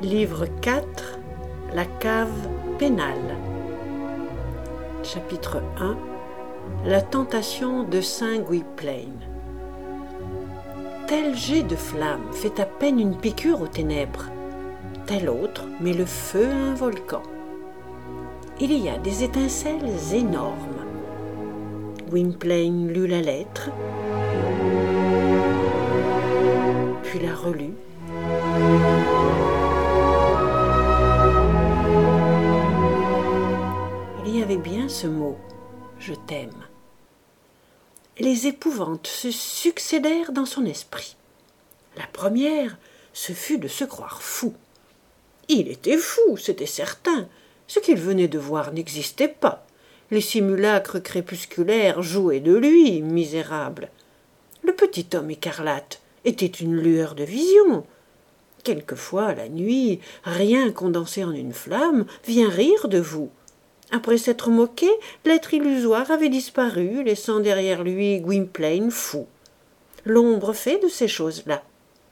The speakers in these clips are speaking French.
Livre 4, la cave pénale. Chapitre 1, la tentation de Saint Gwynplaine. Tel jet de flamme fait à peine une piqûre aux ténèbres, tel autre met le feu à un volcan. Il y a des étincelles énormes. Gwynplaine lut la lettre, puis la relut. Il y avait bien ce mot « je t'aime ». Les épouvantes se succédèrent dans son esprit. La première, ce fut de se croire fou. Il était fou, c'était certain. Ce qu'il venait de voir n'existait pas. Les simulacres crépusculaires jouaient de lui, misérable. Le petit homme écarlate était une lueur de vision. Quelquefois, la nuit, rien condensé en une flamme, vient rire de vous. Après s'être moqué, l'être illusoire avait disparu, laissant derrière lui Gwynplaine fou. L'ombre fait de ces choses-là.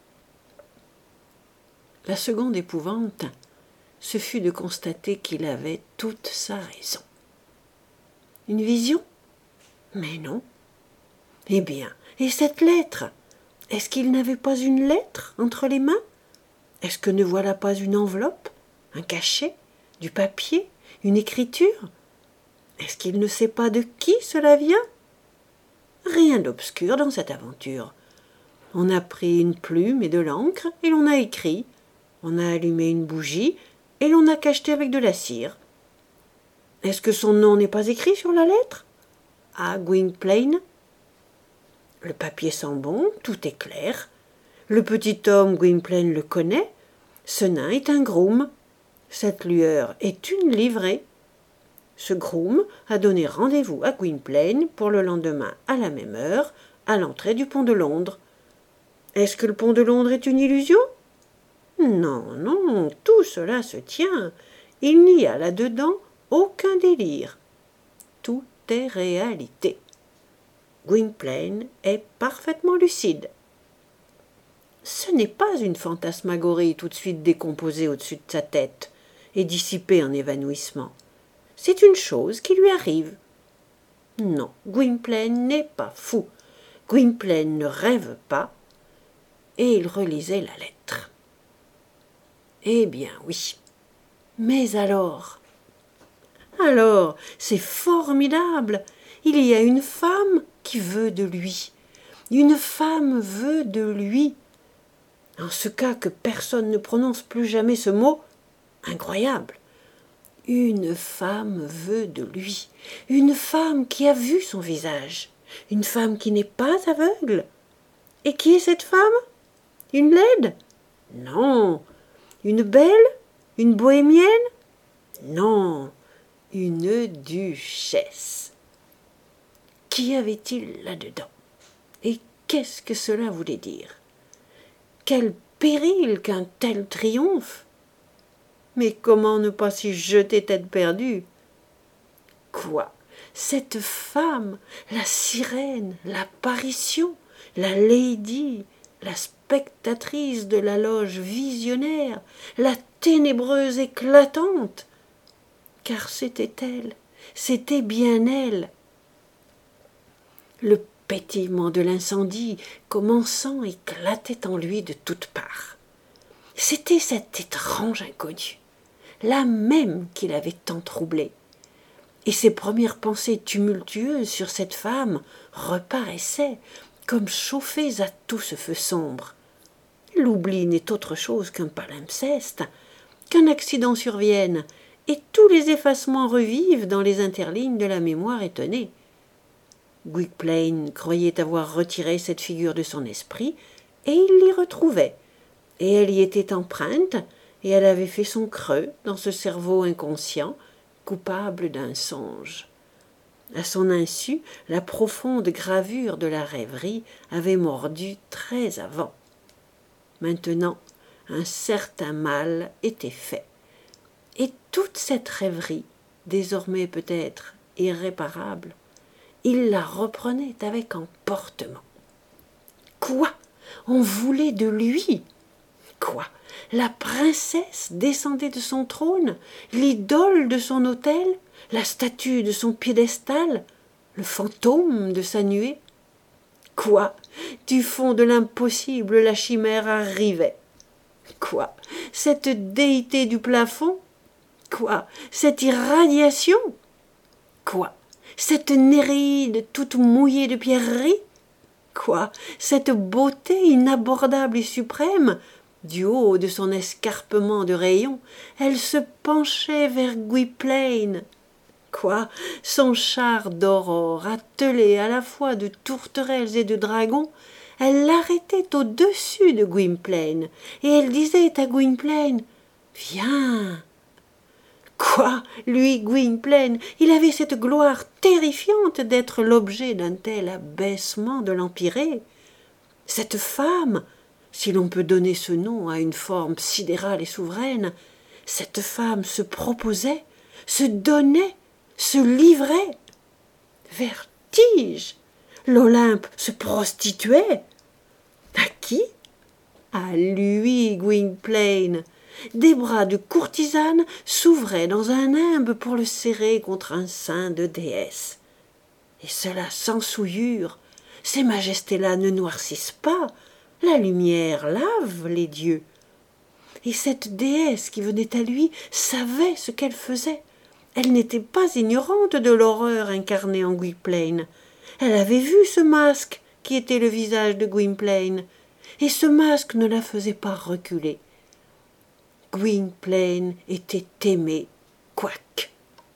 La seconde épouvante, ce fut de constater qu'il avait toute sa raison. Une vision? Mais non. Eh bien, et cette lettre? Est-ce qu'il n'avait pas une lettre entre les mains? Est-ce que ne voilà pas une enveloppe, un cachet, du papier, une écriture? Est-ce qu'il ne sait pas de qui cela vient? Rien d'obscur dans cette aventure. On a pris une plume et de l'encre et l'on a écrit. On a allumé une bougie et l'on a cacheté avec de la cire. Est-ce que son nom n'est pas écrit sur la lettre? Ah, Gwynplaine? Le papier sent bon, tout est clair. Le petit homme, Gwynplaine le connaît. Ce nain est un groom. Cette lueur est une livrée. Ce groom a donné rendez-vous à Gwynplaine pour le lendemain à la même heure, à l'entrée du pont de Londres. Est-ce que le pont de Londres est une illusion? Non, non, tout cela se tient. Il n'y a là-dedans aucun délire. Tout est réalité. Gwynplaine est parfaitement lucide. Ce n'est pas une fantasmagorie tout de suite décomposée au-dessus de sa tête et dissipée en évanouissement. C'est une chose qui lui arrive. Non, Gwynplaine n'est pas fou. Gwynplaine ne rêve pas. Et il relisait la lettre. Eh bien oui. Mais alors, c'est formidable. Il y a une femme qui veut de lui. Une femme veut de lui. En ce cas que personne ne prononce plus jamais ce mot, incroyable. Une femme veut de lui. Une femme qui a vu son visage. Une femme qui n'est pas aveugle. Et qui est cette femme? Une laide? Non. Une belle? Une bohémienne? Non. Une duchesse. Qu'y avait-il là-dedans? Et qu'est-ce que cela voulait dire? Quel péril qu'un tel triomphe! Mais comment ne pas s'y jeter tête perdue? Quoi? Cette femme, la sirène, l'apparition, la lady, la spectatrice de la loge visionnaire, la ténébreuse éclatante? Car c'était elle, c'était bien elle. Le pétillement de l'incendie commençant éclatait en lui de toutes parts. C'était cette étrange inconnue, la même qui l'avait tant troublé. Et ses premières pensées tumultueuses sur cette femme reparaissaient comme chauffées à tout ce feu sombre. L'oubli n'est autre chose qu'un palimpseste, qu'un accident survienne, et tous les effacements revivent dans les interlignes de la mémoire étonnée. Gwynplaine croyait avoir retiré cette figure de son esprit, et il l'y retrouvait, et elle y était empreinte, et elle avait fait son creux dans ce cerveau inconscient, coupable d'un songe. À son insu, la profonde gravure de la rêverie avait mordu très avant. Maintenant, un certain mal était fait, et toute cette rêverie, désormais peut-être irréparable, il la reprenait avec emportement. Quoi? On voulait de lui? Quoi? La princesse descendait de son trône, l'idole de son autel, la statue de son piédestal, le fantôme de sa nuée? Quoi? Du fond de l'impossible, la chimère arrivait. Quoi? Cette déité du plafond? Quoi? Cette irradiation? Quoi? Cette Néréide toute mouillée de pierreries? Quoi? Cette beauté inabordable et suprême? Du haut de son escarpement de rayons, elle se penchait vers Gwynplaine. Quoi? Son char d'aurore, attelé à la fois de tourterelles et de dragons, elle l'arrêtait au-dessus de Gwynplaine, et elle disait à Gwynplaine: « Viens !» Quoi? Lui, Gwynplaine, il avait cette gloire terrifiante d'être l'objet d'un tel abaissement de l'empyrée. Cette femme, si l'on peut donner ce nom à une forme sidérale et souveraine, cette femme se proposait, se donnait, se livrait. Vertige! L'Olympe se prostituait. À qui? À lui, Gwynplaine. Des bras de courtisane s'ouvraient dans un nimbe pour le serrer contre un sein de déesse. Et cela sans souillure. Ces majestés-là ne noircissent pas. La lumière lave les dieux. Et cette déesse qui venait à lui savait ce qu'elle faisait. Elle n'était pas ignorante de l'horreur incarnée en Gwynplaine. Elle avait vu ce masque qui était le visage de Gwynplaine, et ce masque ne la faisait pas reculer. Gwynplaine était aimé, quoique.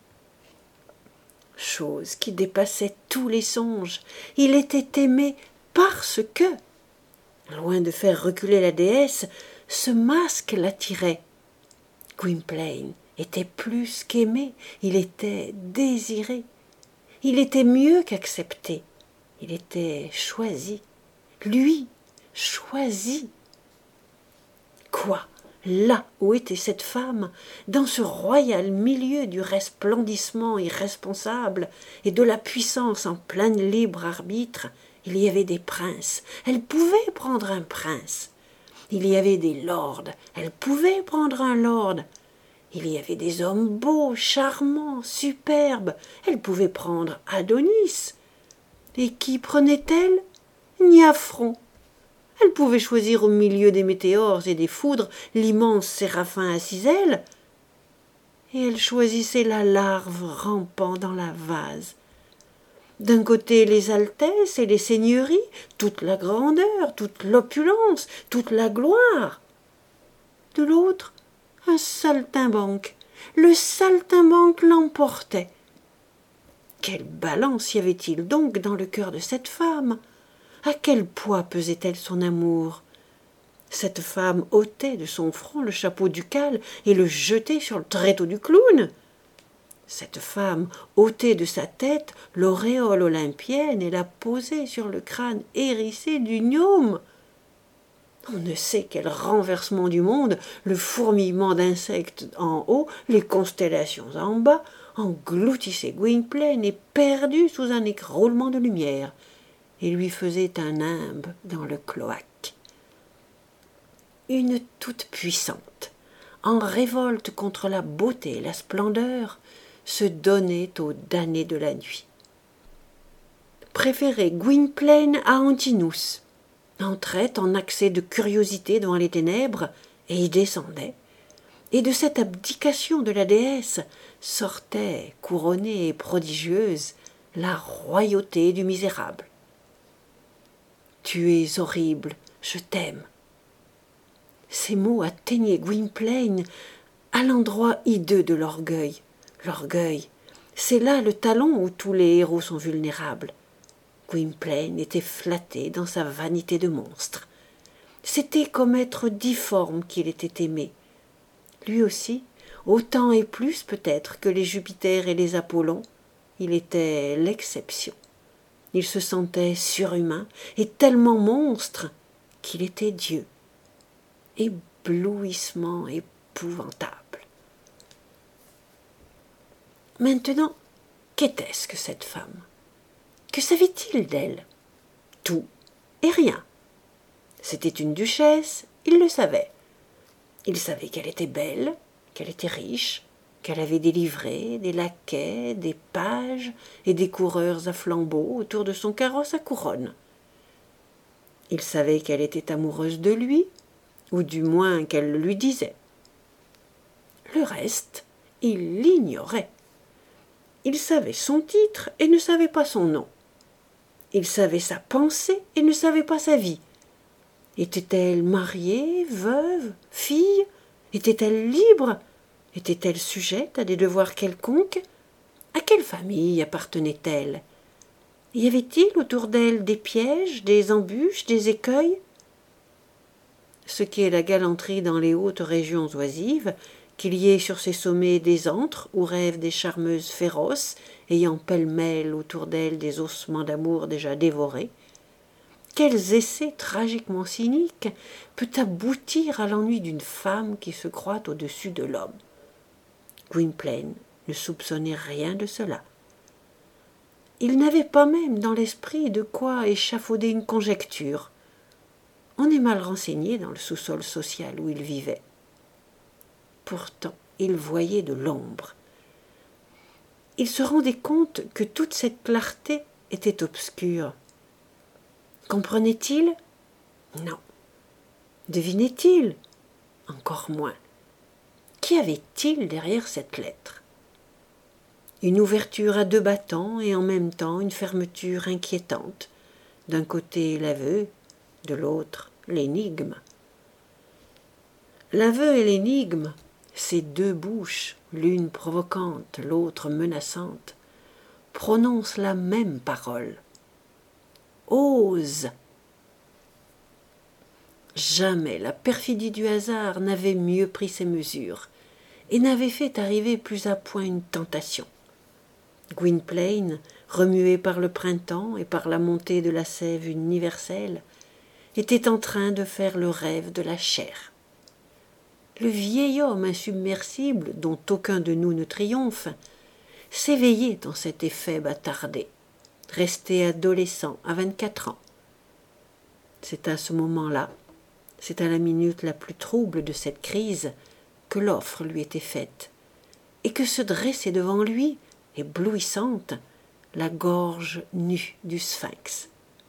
Chose qui dépassait tous les songes, il était aimé parce que, loin de faire reculer la déesse, ce masque l'attirait. Gwynplaine était plus qu'aimé, il était désiré. Il était mieux qu'accepté, il était choisi. Lui, choisi. Quoi? Là où était cette femme, dans ce royal milieu du resplendissement irresponsable et de la puissance en plein libre arbitre, il y avait des princes, elle pouvait prendre un prince. Il y avait des lords, elle pouvait prendre un lord. Il y avait des hommes beaux, charmants, superbes, elle pouvait prendre Adonis. Et qui prenait-elle? Niafron. Elle pouvait choisir au milieu des météores et des foudres l'immense séraphin à 6 ailes, et elle choisissait la larve rampant dans la vase. D'un côté les altesses et les seigneuries, toute la grandeur, toute l'opulence, toute la gloire. De l'autre, un saltimbanque. Le saltimbanque l'emportait. Quelle balance y avait-il donc dans le cœur de cette femme? À quel poids pesait-elle son amour? Cette femme ôtait de son front le chapeau ducal et le jetait sur le tréteau du clown. Cette femme ôtait de sa tête l'auréole olympienne et la posait sur le crâne hérissé du gnome. On ne sait quel renversement du monde, le fourmillement d'insectes en haut, les constellations en bas, engloutissaient Gwynplaine et perdu sous un écroulement de lumière, et lui faisait un nimbe dans le cloaque. Une toute-puissante, en révolte contre la beauté et la splendeur, se donnait aux damnés de la nuit. Préférait Gwynplaine à Antinous, entrait en accès de curiosité devant les ténèbres et y descendait, et de cette abdication de la déesse sortait, couronnée et prodigieuse, la royauté du misérable. Tu es horrible, je t'aime. Ces mots atteignaient Gwynplaine à l'endroit hideux de l'orgueil. L'orgueil, c'est là le talon où tous les héros sont vulnérables. Gwynplaine était flatté dans sa vanité de monstre. C'était comme être difforme qu'il était aimé. Lui aussi, autant et plus peut-être que les Jupiters et les Apollons, il était l'exception. Il se sentait surhumain et tellement monstre qu'il était Dieu. Éblouissement épouvantable. Maintenant, qu'était-ce que cette femme? Que savait-il d'elle? Tout et rien. C'était une duchesse, il le savait. Il savait qu'elle était belle, qu'elle était riche, qu'elle avait des livrées, des laquais, des pages et des coureurs à flambeaux autour de son carrosse à couronne. Il savait qu'elle était amoureuse de lui, ou du moins qu'elle le lui disait. Le reste, il l'ignorait. Il savait son titre et ne savait pas son nom. Il savait sa pensée et ne savait pas sa vie. Était-elle mariée, veuve, fille? Était-elle libre? Était-elle sujette à des devoirs quelconques? À quelle famille appartenait-elle? Y avait-il autour d'elle des pièges, des embûches, des écueils? Ce qui est la galanterie dans les hautes régions oisives, qu'il y ait sur ces sommets des antres où rêvent des charmeuses féroces, ayant pêle-mêle autour d'elles des ossements d'amour déjà dévorés. Quels essais tragiquement cyniques peut aboutir à l'ennui d'une femme qui se croit au-dessus de l'homme? Gwynplaine ne soupçonnait rien de cela. Il n'avait pas même dans l'esprit de quoi échafauder une conjecture. On est mal renseigné dans le sous-sol social où il vivait. Pourtant, il voyait de l'ombre. Il se rendait compte que toute cette clarté était obscure. Comprenait-il? Non. Devinait-il? Encore moins. Qu'y avait-il derrière cette lettre? Une ouverture à deux battants et en même temps une fermeture inquiétante. D'un côté l'aveu, de l'autre l'énigme. L'aveu et l'énigme, ces deux bouches, l'une provocante, l'autre menaçante, prononcent la même parole. Ose. Jamais la perfidie du hasard n'avait mieux pris ses mesures et n'avait fait arriver plus à point une tentation. Gwynplaine, remué par le printemps et par la montée de la sève universelle, était en train de faire le rêve de la chair. Le vieil homme insubmersible, dont aucun de nous ne triomphe, s'éveillait dans cet effet bâtardé, resté adolescent à 24 ans. C'est à ce moment-là, c'est à la minute la plus trouble de cette crise, que l'offre lui était faite, et que se dressait devant lui, éblouissante, la gorge nue du sphinx.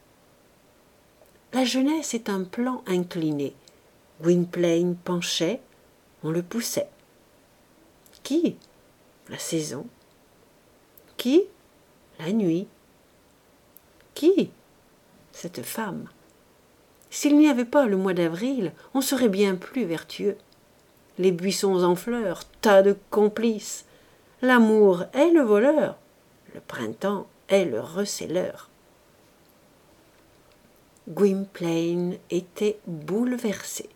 La jeunesse est un plan incliné. Gwynplaine penchait, on le poussait. Qui? La saison. Qui? La nuit. Qui? Cette femme. S'il n'y avait pas le mois d'avril, on serait bien plus vertueux. Les buissons en fleurs, tas de complices. L'amour est le voleur, le printemps est le receleur. Gwynplaine était bouleversé.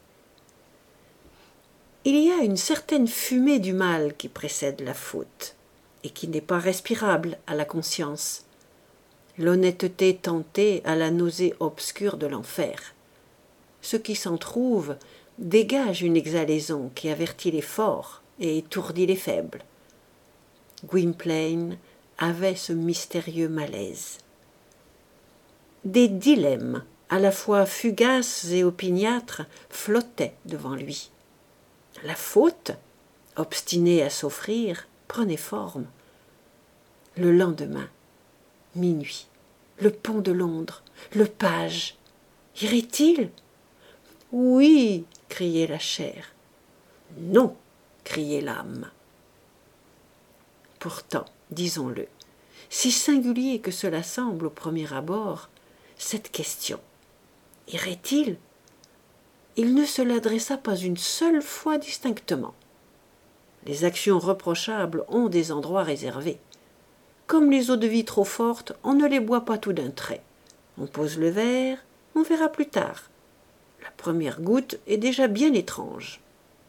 Il y a une certaine fumée du mal qui précède la faute et qui n'est pas respirable à la conscience. L'honnêteté tentée à la nausée obscure de l'enfer. Ce qui s'en trouve dégage une exhalaison qui avertit les forts et étourdit les faibles. Gwynplaine avait ce mystérieux malaise. Des dilemmes, à la fois fugaces et opiniâtres, flottaient devant lui. La faute, obstinée à s'offrir, prenait forme. Le lendemain, minuit, le pont de Londres, le page. Irait-il? Oui, criait la chair. Non, criait l'âme. Pourtant, disons-le, si singulier que cela semble au premier abord, cette question « irait-il » il ne se l'adressa pas une seule fois distinctement. Les actions reprochables ont des endroits réservés. Comme les eaux-de-vie trop fortes, on ne les boit pas tout d'un trait. On pose le verre, on verra plus tard. La première goutte est déjà bien étrange.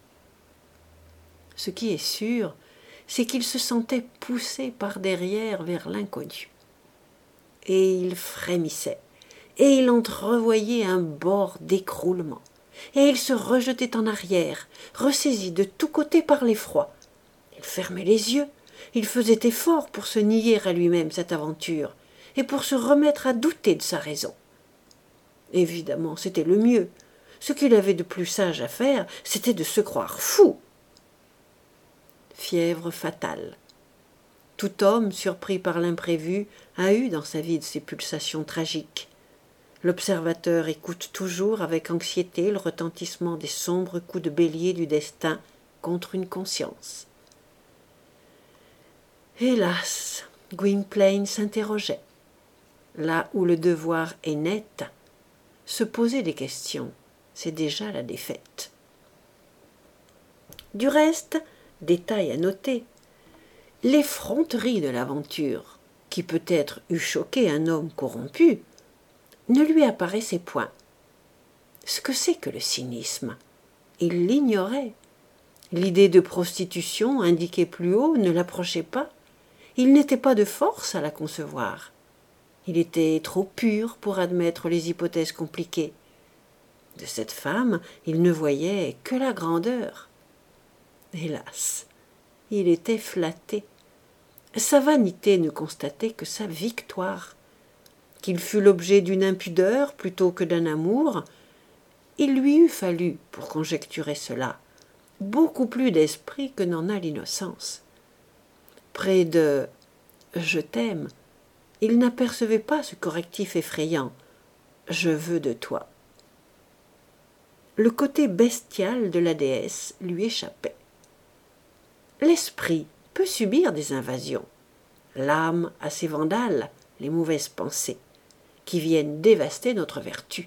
Ce qui est sûr, c'est qu'il se sentait poussé par derrière vers l'inconnu. Et il frémissait, et il entrevoyait un bord d'écroulement, et il se rejetait en arrière, ressaisi de tous côtés par l'effroi. Il fermait les yeux, il faisait effort pour se nier à lui-même cette aventure, et pour se remettre à douter de sa raison. Évidemment, c'était le mieux. Ce qu'il avait de plus sage à faire, c'était de se croire fou. Fièvre fatale. Tout homme surpris par l'imprévu a eu dans sa vie de ces pulsations tragiques. L'observateur écoute toujours avec anxiété le retentissement des sombres coups de bélier du destin contre une conscience. Hélas, Gwynplaine s'interrogeait. Là où le devoir est net, se poser des questions, c'est déjà la défaite. Du reste, détail à noter, l'effronterie de l'aventure, qui peut-être eût choqué un homme corrompu, ne lui apparaissait point. Ce que c'est que le cynisme, il l'ignorait. L'idée de prostitution indiquée plus haut ne l'approchait pas. Il n'était pas de force à la concevoir. Il était trop pur pour admettre les hypothèses compliquées. De cette femme, il ne voyait que la grandeur. Hélas, il était flatté. Sa vanité ne constatait que sa victoire. Qu'il fût l'objet d'une impudeur plutôt que d'un amour, il lui eût fallu, pour conjecturer cela, beaucoup plus d'esprit que n'en a l'innocence. Près de « je t'aime », il n'apercevait pas ce correctif effrayant « je veux de toi ». Le côté bestial de la déesse lui échappait. L'esprit peut subir des invasions. L'âme a ses vandales, les mauvaises pensées, qui viennent dévaster notre vertu.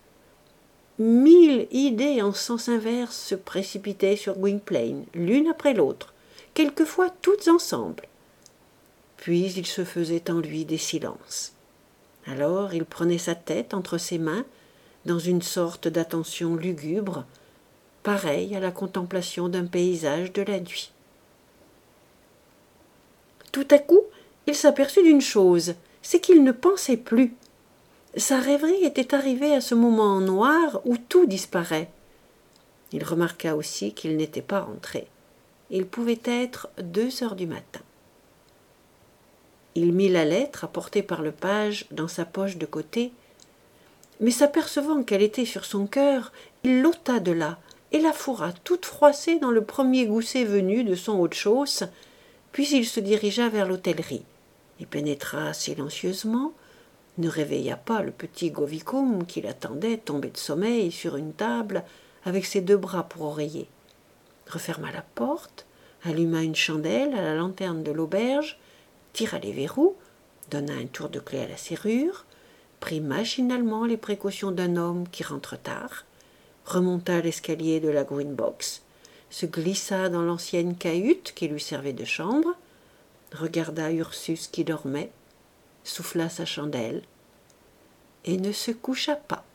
1000 idées en sens inverse se précipitaient sur Gwynplaine, l'une après l'autre, quelquefois toutes ensemble. Puis il se faisait en lui des silences. Alors il prenait sa tête entre ses mains, dans une sorte d'attention lugubre, pareille à la contemplation d'un paysage de la nuit. Tout à coup, il s'aperçut d'une chose, c'est qu'il ne pensait plus. Sa rêverie était arrivée à ce moment noir où tout disparaît. Il remarqua aussi qu'il n'était pas rentré. Il pouvait être 2 heures du matin. Il mit la lettre apportée par le page dans sa poche de côté, mais s'apercevant qu'elle était sur son cœur, il l'ôta de là et la fourra toute froissée dans le premier gousset venu de son haut-de-chausse, puis il se dirigea vers l'hôtellerie. Il pénétra silencieusement, ne réveilla pas le petit Govicum qui l'attendait tombé de sommeil sur une table avec ses 2 bras pour oreiller, referma la porte, alluma une chandelle à la lanterne de l'auberge, tira les verrous, donna un tour de clé à la serrure, prit machinalement les précautions d'un homme qui rentre tard, remonta l'escalier de la Green Box, se glissa dans l'ancienne cahute qui lui servait de chambre, regarda Ursus qui dormait, souffla sa chandelle et ne se coucha pas.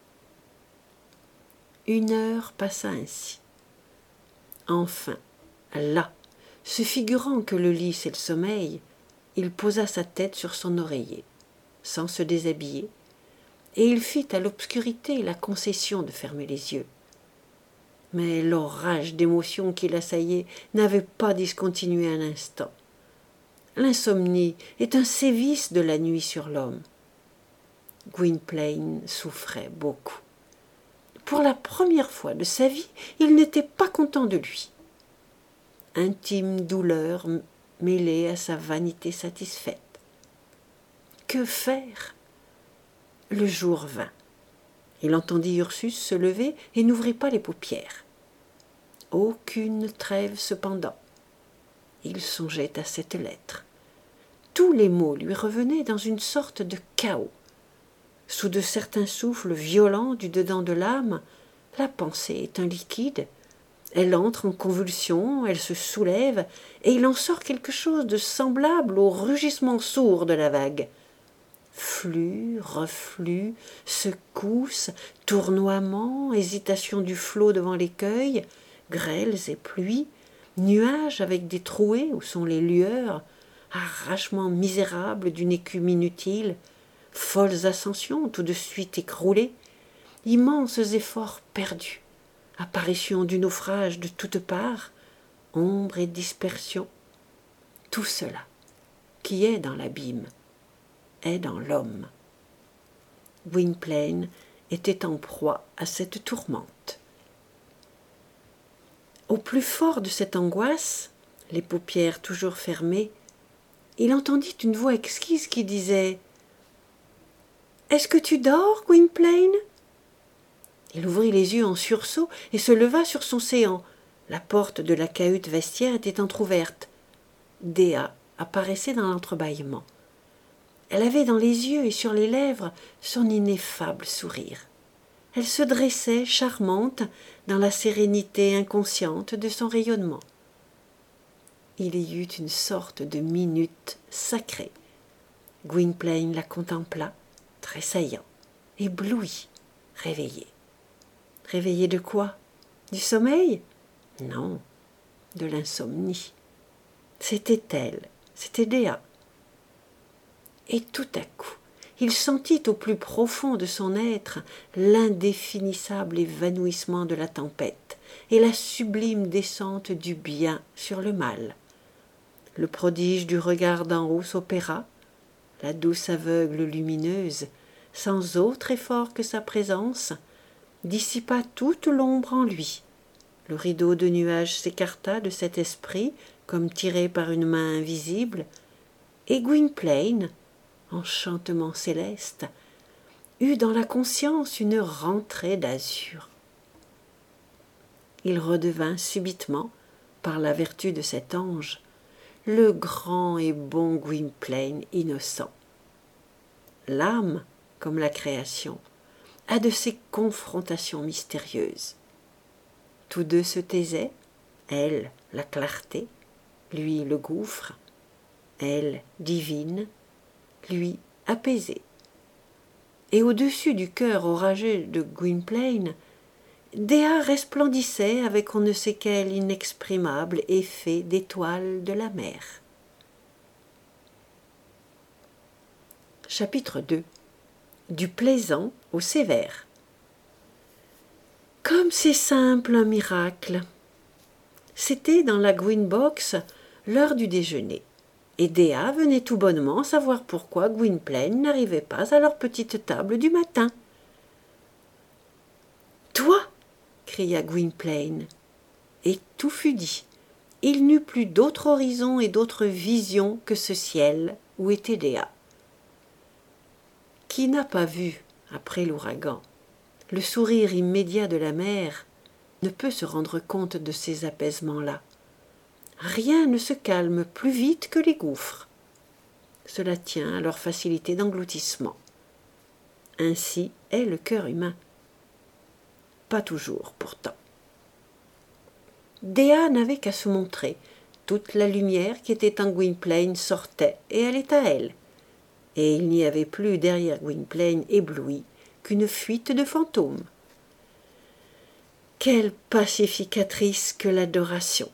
1 heure passa ainsi. Enfin, là, se figurant que le lit c'est le sommeil, il posa sa tête sur son oreiller, sans se déshabiller, et il fit à l'obscurité la concession de fermer les yeux. Mais l'orage d'émotions qui l'assaillait n'avait pas discontinué un instant. L'insomnie est un sévice de la nuit sur l'homme. Gwynplaine souffrait beaucoup. Pour la première fois de sa vie, il n'était pas content de lui. Intime douleur mêlée à sa vanité satisfaite. Que faire? Le jour vint. Il entendit Ursus se lever et n'ouvrit pas les paupières. Aucune trêve cependant. Il songeait à cette lettre. Tous les mots lui revenaient dans une sorte de chaos. Sous de certains souffles violents du dedans de l'âme, la pensée est un liquide. Elle entre en convulsion, elle se soulève, et il en sort quelque chose de semblable au rugissement sourd de la vague. Flux, reflux, secousses, tournoiements, hésitation du flot devant l'écueil, grêles et pluies, nuages avec des trouées où sont les lueurs, arrachements misérables d'une écume inutile, folles ascensions tout de suite écroulées, immenses efforts perdus, apparition du naufrage de toutes parts, ombre et dispersion. Tout cela, qui est dans l'abîme, est dans l'homme. Gwynplaine était en proie à cette tourmente. Au plus fort de cette angoisse, les paupières toujours fermées, il entendit une voix exquise qui disait « Est-ce que tu dors, Gwynplaine ?» Il ouvrit les yeux en sursaut et se leva sur son séant. La porte de la cahute vestiaire était entr'ouverte. Dea apparaissait dans l'entrebâillement. Elle avait dans les yeux et sur les lèvres son ineffable sourire. Elle se dressait, charmante, dans la sérénité inconsciente de son rayonnement. Il y eut une sorte de minute sacrée. Gwynplaine la contempla, tressaillant, ébloui, réveillé. Réveillé de quoi? Du sommeil? Non, de l'insomnie. C'était elle, c'était Dea. Et tout à coup, il sentit au plus profond de son être l'indéfinissable évanouissement de la tempête et la sublime descente du bien sur le mal. Le prodige du regard d'en haut s'opéra, la douce aveugle lumineuse, sans autre effort que sa présence, dissipa toute l'ombre en lui. Le rideau de nuages s'écarta de cet esprit comme tiré par une main invisible, et Gwynplaine, enchantement céleste, eut dans la conscience une rentrée d'azur. Il redevint subitement, par la vertu de cet ange, le grand et bon Gwynplaine innocent. L'âme, comme la création, a de ces confrontations mystérieuses. Tous deux se taisaient, elle, la clarté, lui, le gouffre, elle, divine, lui, apaisé. Et au-dessus du cœur orageux de Gwynplaine, Dea resplendissait avec on ne sait quel inexprimable effet d'étoiles de la mer. Chapitre 2. Du plaisant au sévère. Comme c'est simple un miracle. C'était dans la Green-Box l'heure du déjeuner, et Dea venait tout bonnement savoir pourquoi Gwynplaine n'arrivait pas à leur petite table du matin. « Toi !» cria Gwynplaine, et tout fut dit. Il n'eut plus d'autre horizon et d'autre vision que ce ciel où était Dea. Qui n'a pas vu, après l'ouragan, le sourire immédiat de la mer, ne peut se rendre compte de ces apaisements-là. Rien ne se calme plus vite que les gouffres. Cela tient à leur facilité d'engloutissement. Ainsi est le cœur humain. Pas toujours, pourtant. Dea n'avait qu'à se montrer. Toute la lumière qui était en Gwynplaine sortait et allait à elle. Et il n'y avait plus derrière Gwynplaine ébloui qu'une fuite de fantômes. Quelle pacificatrice que l'adoration!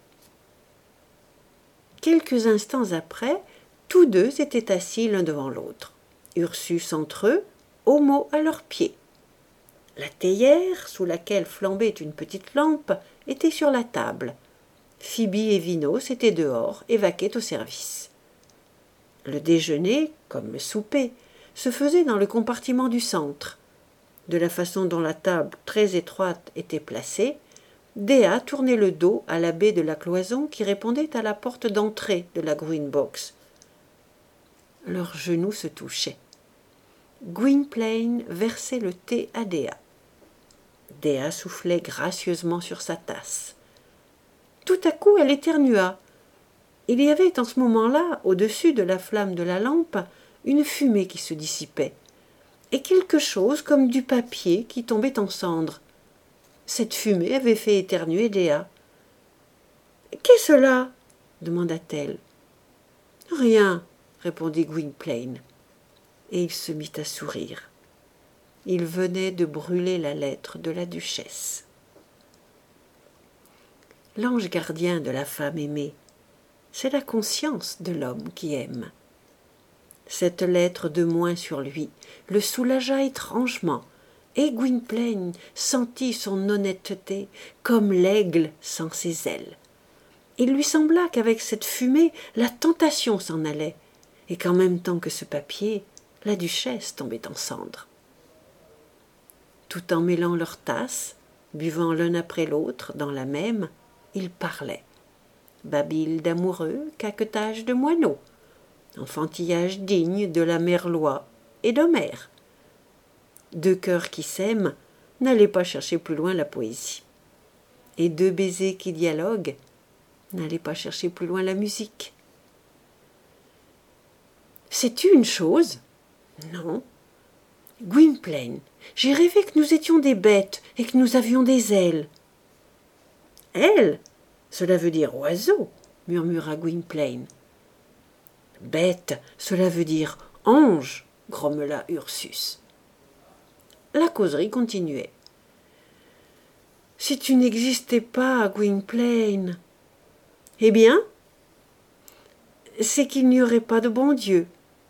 Quelques instants après, tous deux étaient assis l'un devant l'autre, Ursus entre eux, Homo à leurs pieds. La théière, sous laquelle flambait une petite lampe, était sur la table. Phoebe et Vinos étaient dehors et vaquaient au service. Le déjeuner, comme le souper, se faisait dans le compartiment du centre. De la façon dont la table très étroite était placée, Dea tournait le dos à la baie de la cloison qui répondait à la porte d'entrée de la Green-Box. Leurs genoux se touchaient. Gwynplaine versait le thé à Dea. Dea soufflait gracieusement sur sa tasse. Tout à coup, elle éternua. Il y avait en ce moment-là, au-dessus de la flamme de la lampe, une fumée qui se dissipait, et quelque chose comme du papier qui tombait en cendres. Cette fumée avait fait éternuer Dea. « Qu'est cela ?» demanda-t-elle. « Rien, » répondit Gwynplaine, et il se mit à sourire. Il venait de brûler la lettre de la duchesse. L'ange gardien de la femme aimée, c'est la conscience de l'homme qui aime. Cette lettre de moins sur lui le soulagea étrangement, et Gwynplaine sentit son honnêteté comme l'aigle sent ses ailes. Il lui sembla qu'avec cette fumée, la tentation s'en allait, et qu'en même temps que ce papier, la duchesse tombait en cendres. tout en mêlant leurs tasses, buvant l'un après l'autre dans la même, ils parlaient. Babil d'amoureux, caquetage de moineaux, enfantillage digne de la Merlois et d'Homère. Deux cœurs qui s'aiment, n'allez pas chercher plus loin la poésie. Et deux baisers qui dialoguent, n'allez pas chercher plus loin la musique. Sais-tu une chose? Non. Gwynplaine, j'ai rêvé que nous étions des bêtes et que nous avions des ailes. Ailes? Cela veut dire oiseau, murmura Gwynplaine. Bête, cela veut dire ange, grommela Ursus. La causerie continuait. Si tu n'existais pas, Gwynplaine, eh bien, c'est qu'il n'y aurait pas de bon Dieu.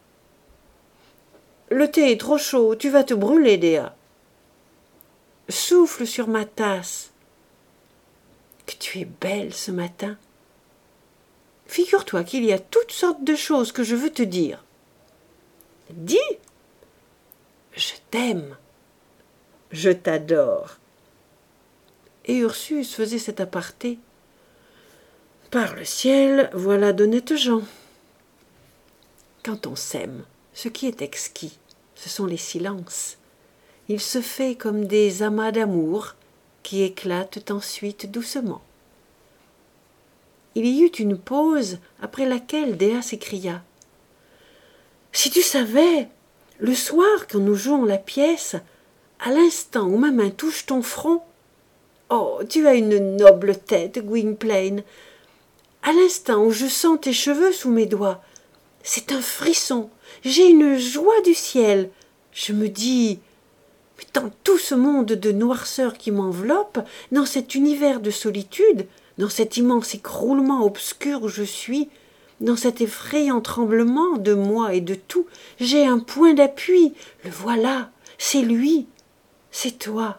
Le thé est trop chaud, tu vas te brûler, Dea. Souffle sur ma tasse. Que tu es belle ce matin. Figure-toi qu'il y a toutes sortes de choses que je veux te dire. Dis. Je t'aime. Je t'adore. Et Ursus faisait cet aparté. Par le ciel, voilà d'honnêtes gens. Quand on s'aime, ce qui est exquis, ce sont les silences. Il se fait comme des amas d'amour qui éclatent ensuite doucement. Il y eut une pause après laquelle Dea s'écria. « Si tu savais, le soir quand nous jouons la pièce, à l'instant où ma main touche ton front, oh, tu as une noble tête, Gwynplaine. À l'instant où je sens tes cheveux sous mes doigts, c'est un frisson, j'ai une joie du ciel. Je me dis, mais dans tout ce monde de noirceur qui m'enveloppe, dans cet univers de solitude, dans cet immense écroulement obscur où je suis, dans cet effrayant tremblement de moi et de tout, j'ai un point d'appui, le voilà, c'est lui, c'est toi.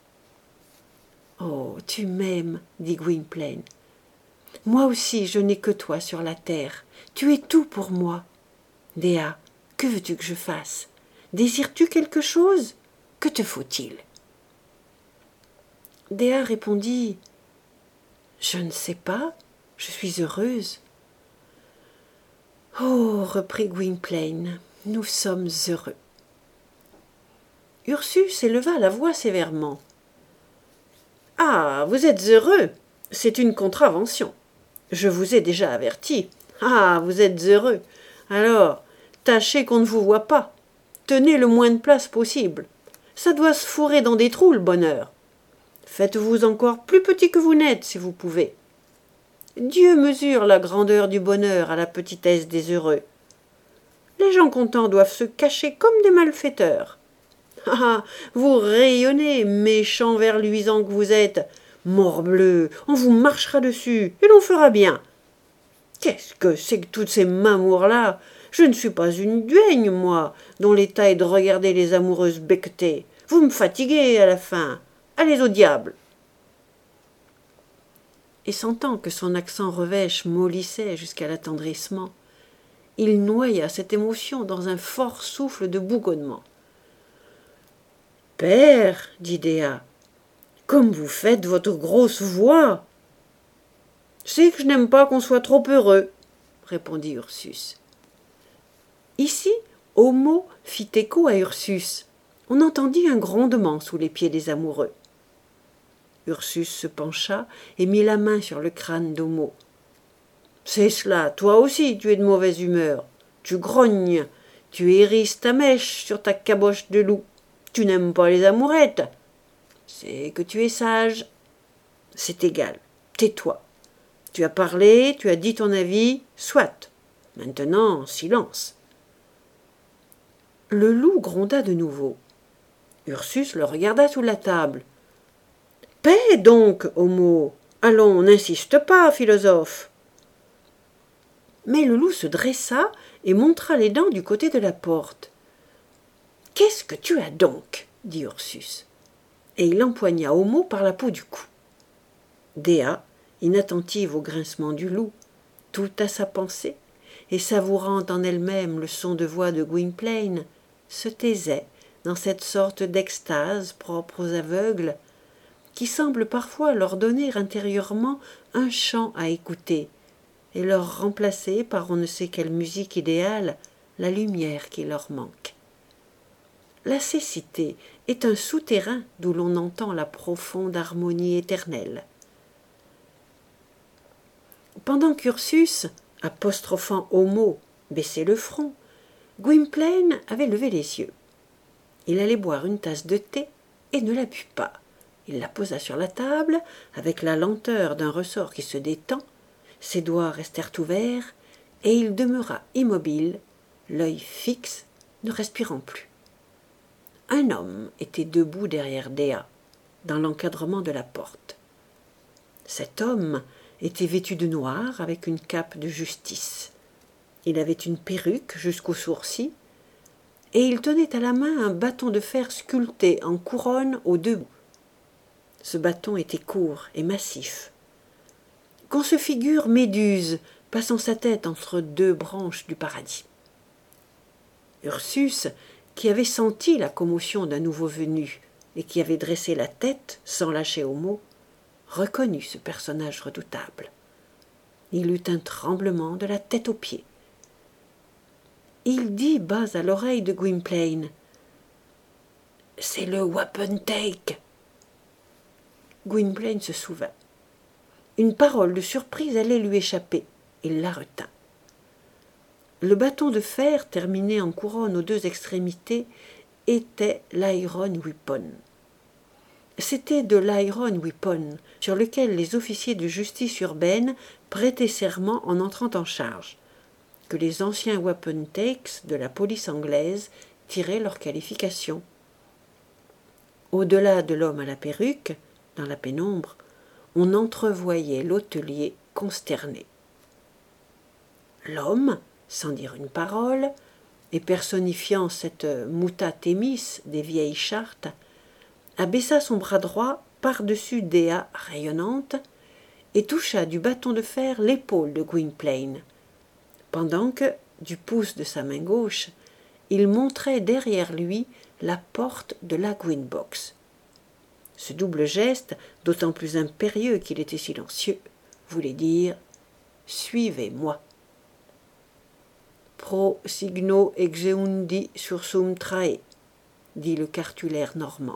Oh, tu m'aimes, dit Gwynplaine. Moi aussi, je n'ai que toi sur la terre. Tu es tout pour moi. Dea, que veux-tu que je fasse? Désires-tu quelque chose? Que te faut-il? Dea répondit « Je ne sais pas, je suis heureuse. » Oh, reprit Gwynplaine, nous sommes heureux. Ursus éleva la voix sévèrement. « Ah, vous êtes heureux, c'est une contravention. Je vous ai déjà averti. Ah, vous êtes heureux. Alors, tâchez qu'on ne vous voie pas. Tenez le moins de place possible. Ça doit se fourrer dans des trous, le bonheur. Faites-vous encore plus petit que vous n'êtes, si vous pouvez. Dieu mesure la grandeur du bonheur à la petitesse des heureux. Les gens contents doivent se cacher comme des malfaiteurs. Ah, vous rayonnez, méchants vers luisants que vous êtes. Morbleu, on vous marchera dessus, et l'on fera bien. Qu'est-ce que c'est que toutes ces mamours-là? Je ne suis pas une duègne, moi, dont l'état est de regarder les amoureuses becquetées. Vous me fatiguez à la fin. Allez au diable. Et sentant que son accent revêche mollissait jusqu'à l'attendrissement, il noya cette émotion dans un fort souffle de bougonnement. « Père, dit Dea, comme vous faites votre grosse voix. C'est que je n'aime pas qu'on soit trop heureux, répondit Ursus. Ici, Homo fit écho à Ursus. On entendit un grondement sous les pieds des amoureux. Ursus se pencha et mit la main sur le crâne d'Homo. « C'est cela, toi aussi tu es de mauvaise humeur. Tu grognes, tu hérisses ta mèche sur ta caboche de loup. Tu n'aimes pas les amourettes. C'est que tu es sage. C'est égal, tais-toi. Tu as parlé, tu as dit ton avis, soit. Maintenant, silence. » Le loup gronda de nouveau. Ursus le regarda sous la table. « Paix donc, Homo. Allons, n'insiste pas, philosophe. » Mais le loup se dressa et montra les dents du côté de la porte. « Qu'est-ce que tu as donc ?» dit Ursus. Et il empoigna Homo par la peau du cou. Dea, inattentive au grincement du loup, tout à sa pensée, et savourant en elle-même le son de voix de Gwynplaine, se taisait dans cette sorte d'extase propre aux aveugles, qui semble parfois leur donner intérieurement un chant à écouter, et leur remplacer par on ne sait quelle musique idéale la lumière qui leur manque. La cécité est un souterrain d'où l'on entend la profonde harmonie éternelle. Pendant qu'Ursus, apostrophant Homo, baissait le front, Gwynplaine avait levé les yeux. Il allait boire une tasse de thé et ne la but pas. Il la posa sur la table, avec la lenteur d'un ressort qui se détend, ses doigts restèrent ouverts, et il demeura immobile, l'œil fixe, ne respirant plus. Un homme était debout derrière Dea, dans l'encadrement de la porte. Cet homme était vêtu de noir avec une cape de justice. Il avait une perruque jusqu'aux sourcils, et il tenait à la main un bâton de fer sculpté en couronne aux deux bouts. Ce bâton était court et massif. Qu'on se figure Méduse passant sa tête entre deux branches du paradis. Ursus, qui avait senti la commotion d'un nouveau venu et qui avait dressé la tête sans lâcher Homo, reconnut ce personnage redoutable. Il eut un tremblement de la tête aux pieds. Il dit bas à l'oreille de Gwynplaine : « C'est le wapentake !» Gwynplaine se souvint. Une parole de surprise allait lui échapper. Il la retint. Le bâton de fer, terminé en couronne aux deux extrémités, était l'Iron Weapon. C'était de l'Iron Weapon sur lequel les officiers de justice urbaine prêtaient serment en entrant en charge, que les anciens wapentakes de la police anglaise tiraient leur qualification. Au-delà de l'homme à la perruque, dans la pénombre, on entrevoyait l'hôtelier consterné. L'homme, sans dire une parole, et personnifiant cette muta themis des vieilles chartes, abaissa son bras droit par-dessus Dea rayonnante et toucha du bâton de fer l'épaule de Gwynplaine, pendant que, du pouce de sa main gauche, il montrait derrière lui la porte de la Gwynbox. Ce double geste, d'autant plus impérieux qu'il était silencieux, voulait dire « Suivez-moi ». Pro signo exeundi sursum trae, dit le cartulaire normand.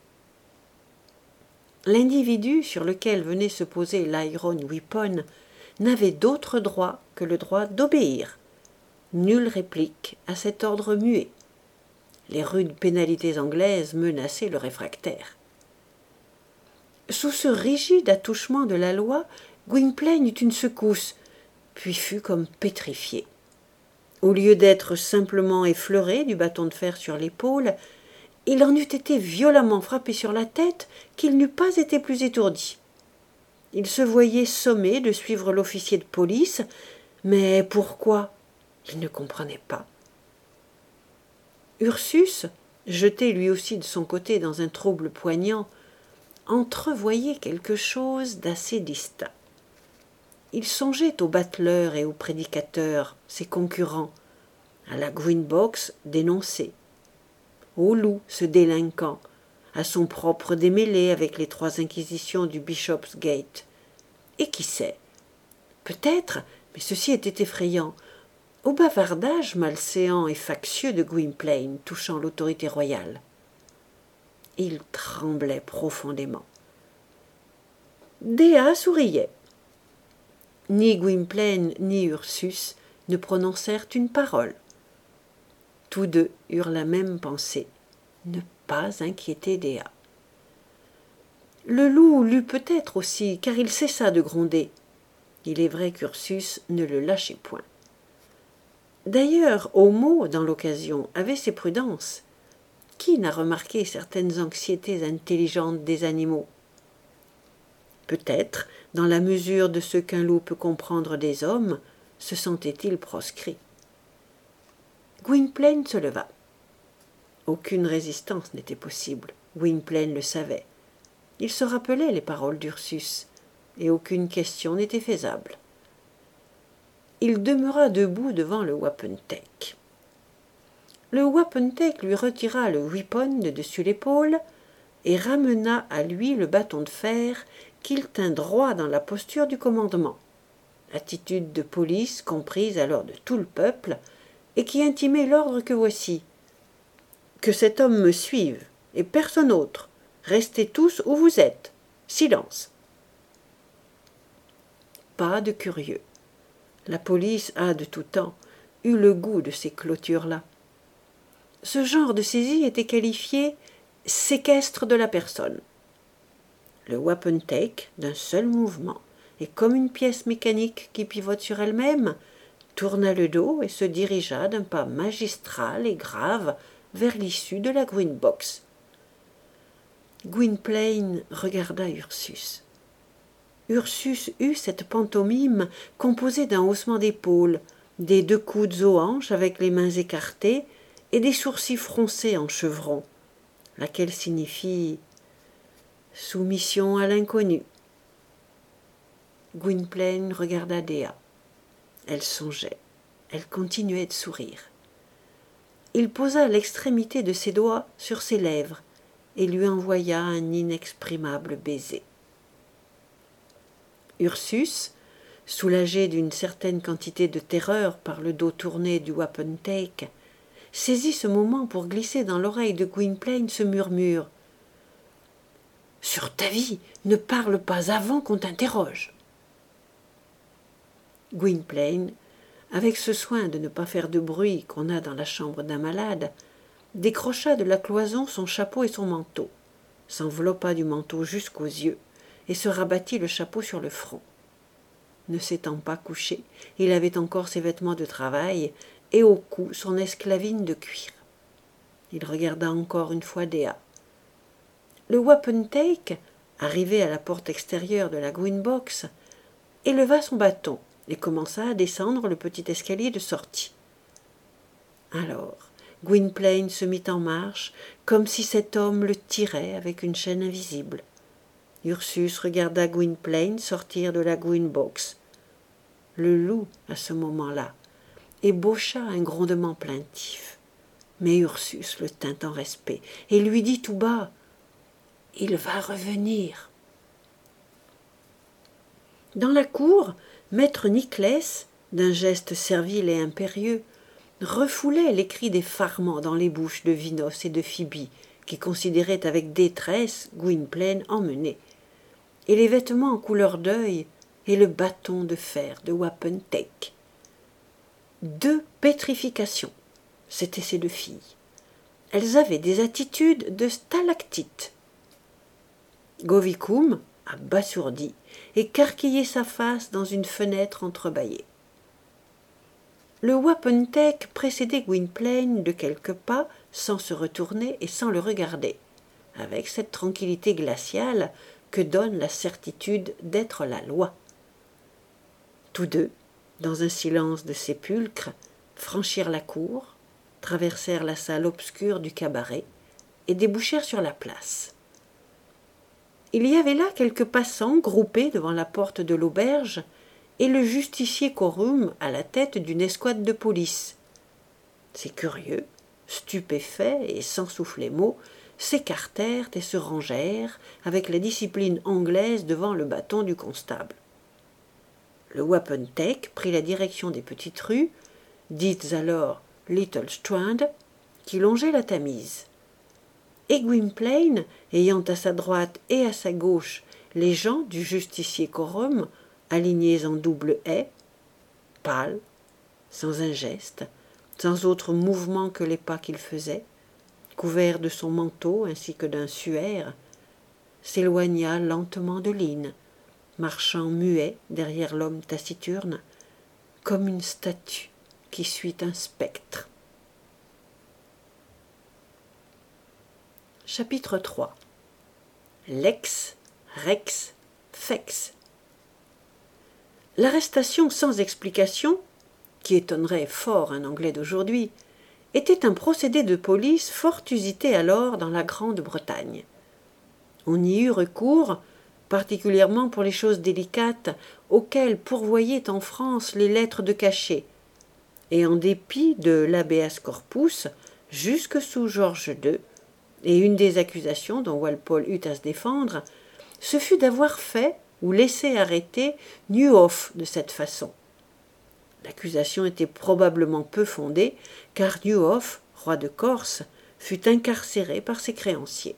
L'individu sur lequel venait se poser l'Iron Weapon n'avait d'autre droit que le droit d'obéir. Nulle réplique à cet ordre muet. Les rudes pénalités anglaises menaçaient le réfractaire. Sous ce rigide attouchement de la loi, Gwynplaine eut une secousse, puis fut comme pétrifié. Au lieu d'être simplement effleuré du bâton de fer sur l'épaule, il en eût été violemment frappé sur la tête qu'il n'eût pas été plus étourdi. Il se voyait sommé de suivre l'officier de police, mais pourquoi? Il ne comprenait pas. Ursus, jeté lui aussi de son côté dans un trouble poignant, entrevoyait quelque chose d'assez distinct. Il songeait aux battleurs et aux prédicateurs, ses concurrents, à la Gwynbox dénoncée, au loup, ce délinquant, à son propre démêlé avec les 3 inquisitions du Bishopsgate. Et qui sait, peut-être, mais ceci était effrayant, au bavardage malséant et factieux de Gwynplaine touchant l'autorité royale. Il tremblait profondément. Dea souriait. Ni Gwynplaine ni Ursus ne prononcèrent une parole. Tous deux eurent la même pensée, ne pas inquiéter Dea. Le loup l'eut peut-être aussi, car il cessa de gronder. Il est vrai qu'Ursus ne le lâchait point. D'ailleurs, Homo, dans l'occasion, avait ses prudences. Qui n'a remarqué certaines anxiétés intelligentes des animaux? Peut-être, dans la mesure de ce qu'un loup peut comprendre des hommes, se sentait-il proscrit. Gwynplaine se leva. Aucune résistance n'était possible. Gwynplaine le savait. Il se rappelait les paroles d'Ursus, et aucune question n'était faisable. Il demeura debout devant le wapentake. le wapentake lui retira le weapon de dessus l'épaule et ramena à lui le bâton de fer qu'il tint droit dans la posture du commandement, attitude de police comprise alors de tout le peuple, et qui intimait l'ordre que voici. Que cet homme me suive, et personne autre. Restez tous où vous êtes. Silence. Pas de curieux. La police a, de tout temps, eu le goût de ces clôtures-là. Ce genre de saisie était qualifié « séquestre de la personne ». Le wapentake, d'un seul mouvement, et comme une pièce mécanique qui pivote sur elle-même, tourna le dos et se dirigea d'un pas magistral et grave vers l'issue de la Green Box. Gwynplaine regarda Ursus. Ursus eut cette pantomime composée d'un haussement d'épaules, des deux coudes aux hanches avec les mains écartées et des sourcils froncés en chevron, laquelle signifie soumission à l'inconnu. Gwynplaine regarda Dea. Elle songeait, elle continuait de sourire. Il posa l'extrémité de ses doigts sur ses lèvres et lui envoya un inexprimable baiser. Ursus, soulagé d'une certaine quantité de terreur par le dos tourné du wapentake, saisit ce moment pour glisser dans l'oreille de Gwynplaine ce murmure. « Sur ta vie, ne parle pas avant qu'on t'interroge. » Gwynplaine, avec ce soin de ne pas faire de bruit qu'on a dans la chambre d'un malade, décrocha de la cloison son chapeau et son manteau, s'enveloppa du manteau jusqu'aux yeux et se rabattit le chapeau sur le front. Ne s'étant pas couché, il avait encore ses vêtements de travail et au cou son esclavine de cuir. Il regarda encore une fois Dea. Le wapentake, arrivé à la porte extérieure de la Green Box, éleva son bâton et commença à descendre le petit escalier de sortie. Alors, Gwynplaine se mit en marche, comme si cet homme le tirait avec une chaîne invisible. Ursus regarda Gwynplaine sortir de la Green Box. Le loup, à ce moment-là, ébaucha un grondement plaintif. Mais Ursus le tint en respect et lui dit tout bas « Il va revenir !» Dans la cour, maître Nicless, d'un geste servile et impérieux, refoulait les cris des farmans dans les bouches de Vinos et de Phoebe, qui considéraient avec détresse Gwynplaine emmené, et les vêtements en couleur d'œil et le bâton de fer de wapentake. 2 pétrifications, c'étaient ces 2 filles. Elles avaient des attitudes de stalactites. Govicum, abasourdi, écarquillait sa face dans une fenêtre entrebâillée. Le wapentake précédait Gwynplaine de quelques pas, sans se retourner et sans le regarder, avec cette tranquillité glaciale que donne la certitude d'être la loi. Tous deux, dans un silence de sépulcre, franchirent la cour, traversèrent la salle obscure du cabaret et débouchèrent sur la place. Il y avait là quelques passants groupés devant la porte de l'auberge et le justicier Corum à la tête d'une escouade de police. Ces curieux, stupéfaits et sans souffler mot, s'écartèrent et se rangèrent avec la discipline anglaise devant le bâton du constable. Le wapentake prit la direction des petites rues, dites alors Little Strand, qui longeaient la Tamise. Et Gwynplaine, ayant à sa droite et à sa gauche les gens du justicier Corum, alignés en double haie, pâle, sans un geste, sans autre mouvement que les pas qu'il faisait, couvert de son manteau ainsi que d'un suaire, s'éloigna lentement de Lynn, marchant muet derrière l'homme taciturne, comme une statue qui suit un spectre. Chapitre 3. Lex, Rex, Fex. L'arrestation sans explication, qui étonnerait fort un Anglais d'aujourd'hui, était un procédé de police fort usité alors dans la Grande-Bretagne. On y eut recours, particulièrement pour les choses délicates auxquelles pourvoyaient en France les lettres de cachet, et en dépit de l'habeas corpus, jusque sous George II, et une des accusations dont Walpole eut à se défendre, ce fut d'avoir fait ou laissé arrêter Nieuhof de cette façon. L'accusation était probablement peu fondée, car Nieuhof, roi de Corse, fut incarcéré par ses créanciers.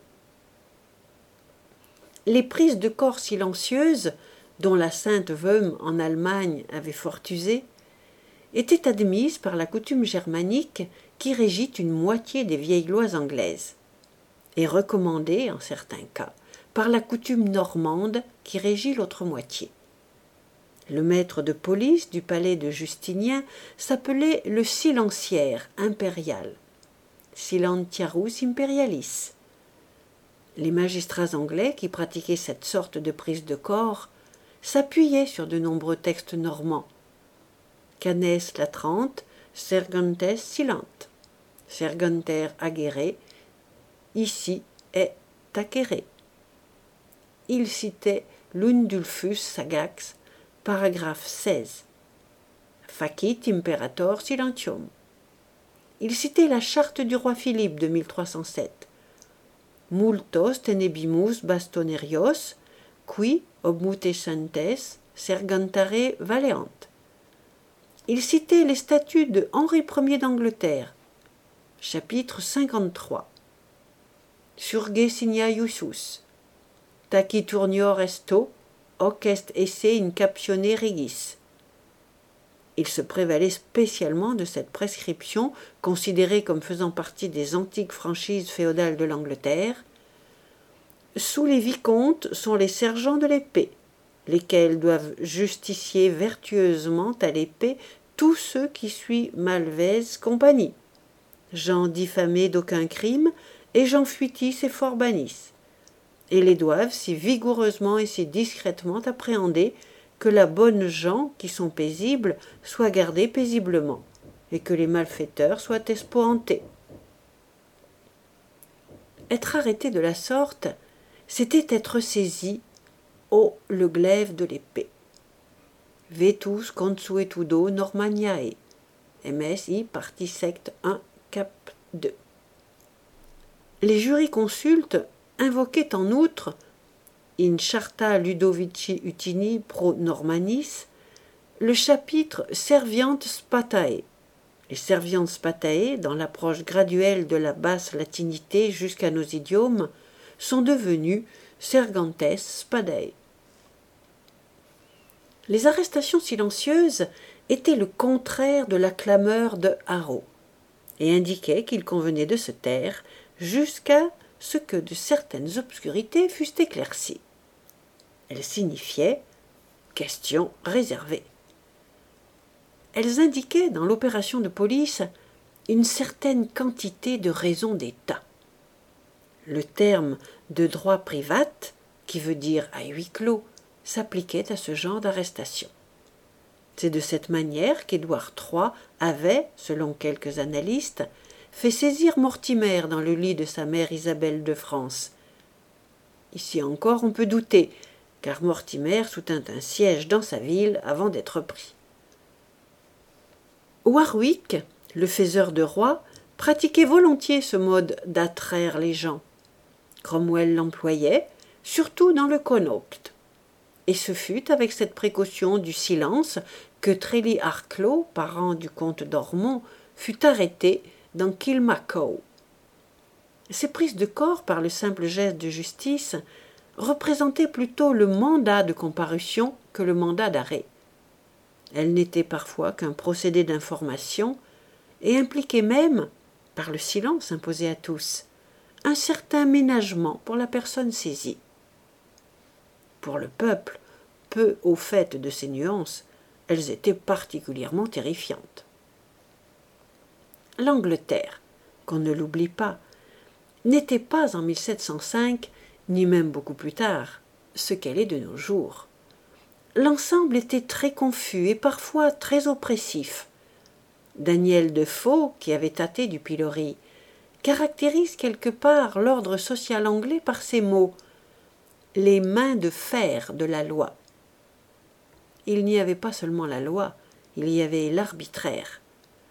Les prises de corps silencieuses, dont la Sainte Veuve en Allemagne avait fort usé, étaient admises par la coutume germanique qui régit une moitié des vieilles lois anglaises, et recommandées, en certains cas, par la coutume normande qui régit l'autre moitié. Le maître de police du palais de Justinien s'appelait le silenciaire impérial, silentiarus imperialis. Les magistrats anglais qui pratiquaient cette sorte de prise de corps s'appuyaient sur de nombreux textes normands. Canes latrante, sergentes silent, sergenter agere, ici est acere. Il citait l'Undulphus sagax, paragraphe 16. Facit imperator silentium. Il citait la charte du roi Philippe de 1307. Multos tenebimus bastonerios, qui obmutescentes sergantare valeant. Il citait les statuts de Henri Ier d'Angleterre, chapitre 53. Surge signa iusus, taciturnior esto, hoc est esse in captione regis. Il se prévalait spécialement de cette prescription, considérée comme faisant partie des antiques franchises féodales de l'Angleterre. Sous les vicomtes sont les sergents de l'épée, lesquels doivent justicier vertueusement à l'épée tous ceux qui suivent malvaise compagnie. Gens diffamés d'aucun crime, et gens fuitis et fort bannissent, et les doivent si vigoureusement et si discrètement appréhender que la bonne gens qui sont paisibles soient gardés paisiblement, et que les malfaiteurs soient espoantés. Être arrêté de la sorte, c'était être saisi au le glaive de l'épée. Vetus consuetudo Normaniae, MSI, partie secte 1, cap 2. Les jurisconsultes invoquaient en outre in charta Ludovici Utini pro Normannis le chapitre Serviant Spatae. Les Serviant Spatae, dans l'approche graduelle de la basse latinité jusqu'à nos idiomes, sont devenus Sergantes Spadae. Les arrestations silencieuses étaient le contraire de la clameur de Haro, et indiquaient qu'il convenait de se taire jusqu'à ce que de certaines obscurités fussent éclaircies. Elles signifiaient « question réservée ». Elles indiquaient dans l'opération de police une certaine quantité de raisons d'État. Le terme de droit privat, qui veut dire à huis clos, s'appliquait à ce genre d'arrestation. C'est de cette manière qu'Édouard III avait, selon quelques analystes, fait saisir Mortimer dans le lit de sa mère Isabelle de France. Ici encore on peut douter, car Mortimer soutint un siège dans sa ville avant d'être pris. Warwick, le faiseur de rois, pratiquait volontiers ce mode d'attraire les gens. Cromwell l'employait, surtout dans le Connaught. Et ce fut avec cette précaution du silence que Trély Arklow, parent du comte d'Ormont, fut arrêté dans Kilmacow. Ces prises de corps par le simple geste de justice représentaient plutôt le mandat de comparution que le mandat d'arrêt. Elles n'étaient parfois qu'un procédé d'information et impliquaient même, par le silence imposé à tous, un certain ménagement pour la personne saisie. Pour le peuple, peu au fait de ces nuances, elles étaient particulièrement terrifiantes. L'Angleterre, qu'on ne l'oublie pas, n'était pas en 1705, ni même beaucoup plus tard, ce qu'elle est de nos jours. L'ensemble était très confus et parfois très oppressif. Daniel Defoe, qui avait tâté du pilori, caractérise quelque part l'ordre social anglais par ces mots « les mains de fer de la loi ». Il n'y avait pas seulement la loi, il y avait l'arbitraire.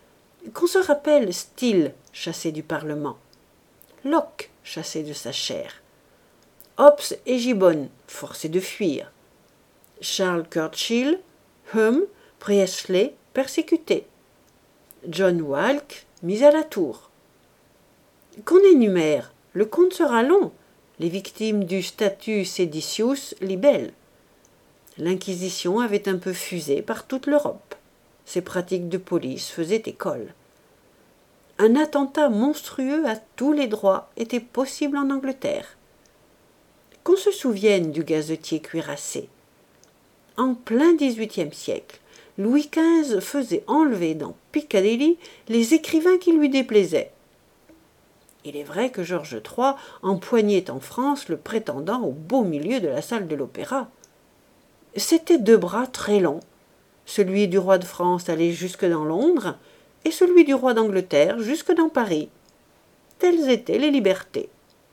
Qu'on se rappelle Steele, chassé du Parlement, Locke, chassé de sa chaire, Hobbes et Gibbon, forcés de fuir, Charles Churchill, Hume, Priestley, persécutés, John Walke, mis à la tour. Qu'on énumère, le compte sera long, les victimes du statut seditius libelle. L'Inquisition avait un peu fusé par toute l'Europe. Ses pratiques de police faisaient école. Un attentat monstrueux à tous les droits était possible en Angleterre. Qu'on se souvienne du gazetier cuirassé. En plein XVIIIe siècle, Louis XV faisait enlever dans Piccadilly les écrivains qui lui déplaisaient. Il est vrai que Georges III empoignait en France le prétendant au beau milieu de la salle de l'opéra. C'étaient 2 bras très longs. Celui du roi de France allait jusque dans Londres, et celui du roi d'Angleterre jusque dans Paris. Telles étaient les libertés.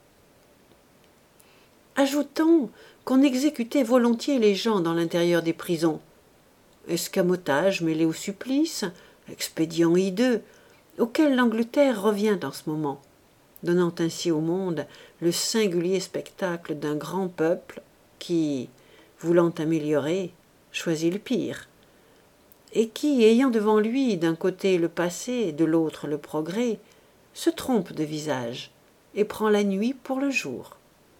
Ajoutons qu'on exécutait volontiers les gens dans l'intérieur des prisons. Escamotage mêlé au supplice, expédient hideux, auquel l'Angleterre revient en ce moment, donnant ainsi au monde le singulier spectacle d'un grand peuple qui, voulant améliorer, choisit le pire, et qui, ayant devant lui d'un côté le passé et de l'autre le progrès, se trompe de visage et prend la nuit pour le jour.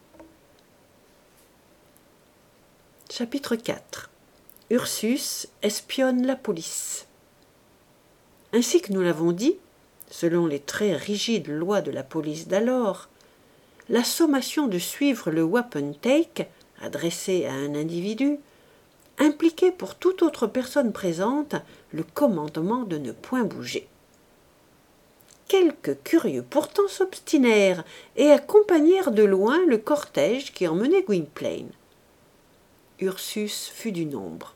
Chapitre 4. Ursus espionne la police. Ainsi que nous l'avons dit, selon les très rigides lois de la police d'alors, la sommation de suivre le wapentake, adressé à un individu, impliquait pour toute autre personne présente le commandement de ne point bouger. Quelques curieux pourtant s'obstinèrent et accompagnèrent de loin le cortège qui emmenait Gwynplaine. Ursus fut du nombre.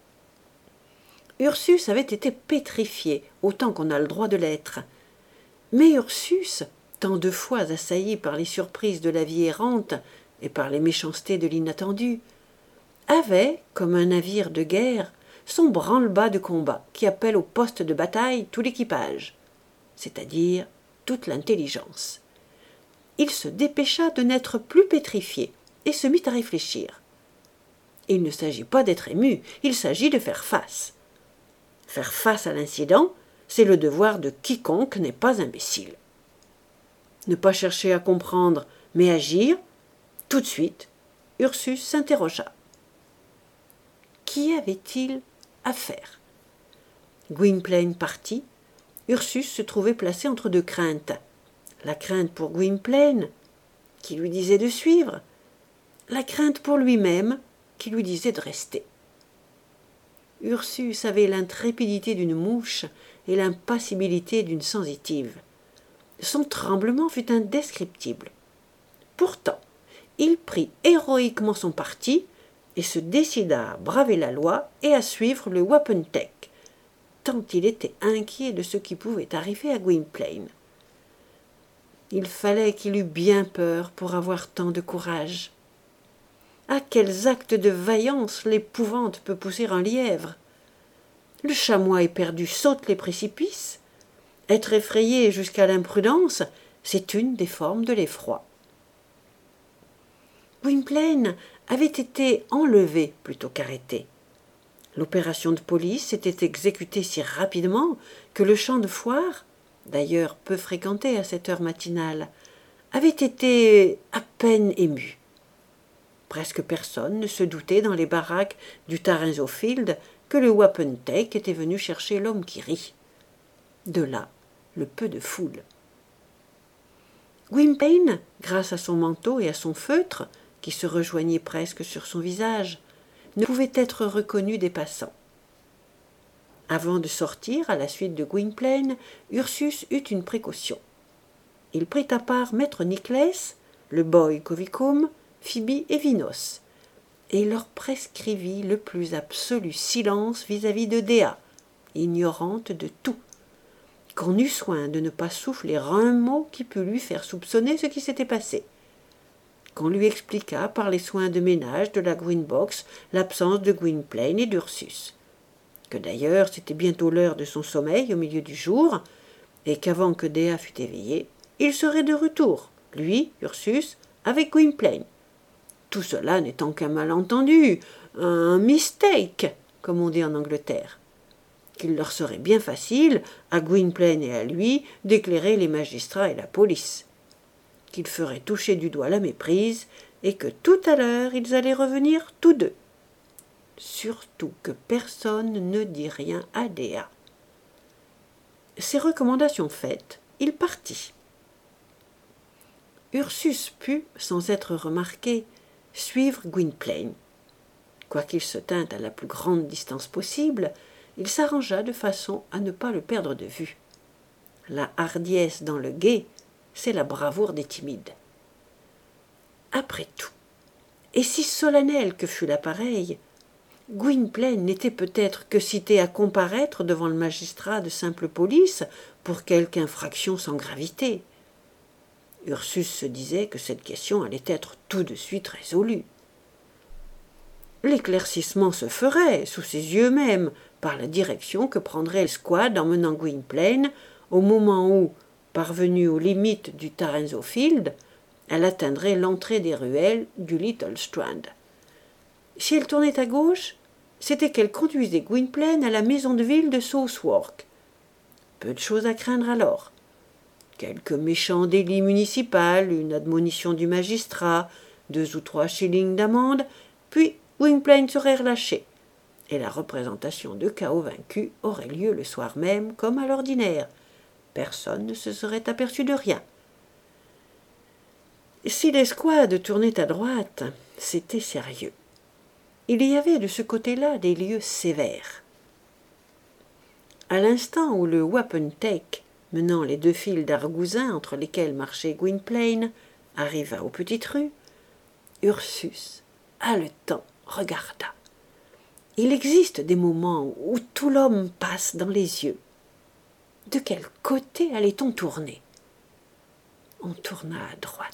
Ursus avait été pétrifié, autant qu'on a le droit de l'être. Mais Ursus, tant de fois assailli par les surprises de la vie errante et par les méchancetés de l'inattendu, avait, comme un navire de guerre, son branle-bas de combat qui appelle au poste de bataille tout l'équipage, c'est-à-dire toute l'intelligence. Il se dépêcha de n'être plus pétrifié et se mit à réfléchir. Il ne s'agit pas d'être ému, il s'agit de faire face. Faire face à l'incident, c'est le devoir de quiconque n'est pas imbécile. Ne pas chercher à comprendre, mais agir, tout de suite, Ursus s'interrogea. Qu'y avait-il à faire? Gwynplaine partit, Ursus se trouvait placé entre 2 craintes. La crainte pour Gwynplaine, qui lui disait de suivre, la crainte pour lui-même, qui lui disait de rester. Ursus avait l'intrépidité d'une mouche et l'impassibilité d'une sensitive. Son tremblement fut indescriptible. Pourtant, il prit héroïquement son parti et se décida à braver la loi et à suivre le wapentake, tant il était inquiet de ce qui pouvait arriver à Gwynplaine. Il fallait qu'il eût bien peur pour avoir tant de courage. À quels actes de vaillance l'épouvante peut pousser un lièvre? Le chamois éperdu saute les précipices. Être effrayé jusqu'à l'imprudence, c'est une des formes de l'effroi. Gwynplaine avait été enlevé plutôt qu'arrêté. L'opération de police s'était exécutée si rapidement que le champ de foire, d'ailleurs peu fréquenté à cette heure matinale, avait été à peine ému. Presque personne ne se doutait dans les baraques du Tarrinzeau Field que le wapentake était venu chercher l'homme qui rit. De là, le peu de foule. Gwynplaine, grâce à son manteau et à son feutre, qui se rejoignait presque sur son visage, ne pouvait être reconnu des passants. Avant de sortir à la suite de Gwynplaine, Ursus eut une précaution. Il prit à part maître Nicless, le boy Covicum, Phoebe et Vinos, et leur prescrivit le plus absolu silence vis-à-vis de Dea, ignorante de tout, qu'on eut soin de ne pas souffler un mot qui pût lui faire soupçonner ce qui s'était passé, qu'on lui expliqua par les soins de ménage de la Green Box l'absence de Gwynplaine et d'Ursus, que d'ailleurs c'était bientôt l'heure de son sommeil au milieu du jour, et qu'avant que Dea fût éveillée, il serait de retour, lui, Ursus, avec Gwynplaine. Tout cela n'étant qu'un malentendu, un mistake, comme on dit en Angleterre. Qu'il leur serait bien facile, à Gwynplaine et à lui, d'éclairer les magistrats et la police. Qu'ils feraient toucher du doigt la méprise, et que tout à l'heure ils allaient revenir tous deux. Surtout que personne ne dit rien à Dea. Ces recommandations faites, il partit. Ursus put, sans être remarqué, suivre Gwynplaine. Quoiqu'il se tînt à la plus grande distance possible, il s'arrangea de façon à ne pas le perdre de vue. La hardiesse dans le guet, c'est la bravoure des timides. Après tout, et si solennel que fût l'appareil, Gwynplaine n'était peut-être que cité à comparaître devant le magistrat de simple police pour quelque infraction sans gravité. Ursus se disait que cette question allait être tout de suite résolue. L'éclaircissement se ferait, sous ses yeux même, par la direction que prendrait l'escouade emmenant Gwynplaine au moment où, parvenue aux limites du Tarrenzeau Field, elle atteindrait l'entrée des ruelles du Little Strand. Si elle tournait à gauche, c'était qu'elle conduisait Gwynplaine à la maison de ville de Southwark. Peu de choses à craindre alors. Quelques méchants délits municipaux, une admonition du magistrat, 2 ou 3 shillings d'amende, puis Gwynplaine serait relâché, et la représentation de chaos vaincu aurait lieu le soir même comme à l'ordinaire. Personne ne se serait aperçu de rien. Si l'escouade tournait à droite, c'était sérieux. Il y avait de ce côté-là des lieux sévères. À l'instant où le wapentake, menant les 2 files d'argousins entre lesquels marchait Gwynplaine, arriva aux petites rues, Ursus, haletant, regarda. Il existe des moments où tout l'homme passe dans les yeux. De quel côté allait-on tourner? On tourna à droite.